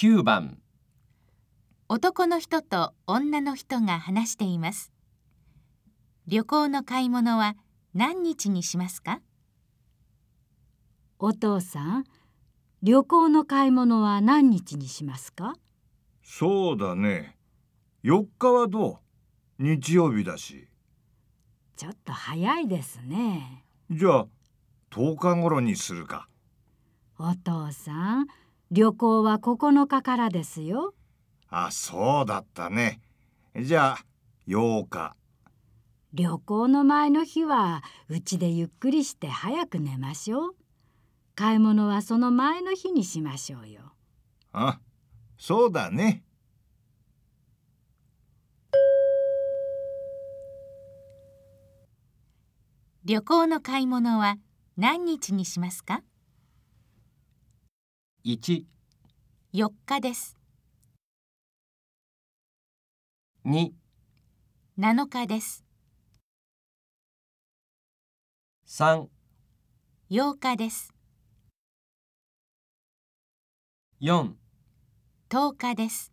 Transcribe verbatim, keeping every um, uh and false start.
きゅうばん。 男の人と女の人が話しています。旅行の買い物は何日にしますか？ お父さん、旅行の買い物は何日にしますか？ そうだね。よっかはどう？日曜日だし。 ちょっと早いですね。 じゃあとおか頃にするか。 お父さん、旅行はここのかからですよ。 あ、そうだったね。じゃあようか。 旅行の前の日はうちでゆっくりして早く寝ましょう。買い物はその前の日にしましょうよ。 あ、そうだね。 旅行の買い物は何日にしますか？ いち、 よっかです。 に、 なのかです。 さん、 ようかです。 よん。 とおかです。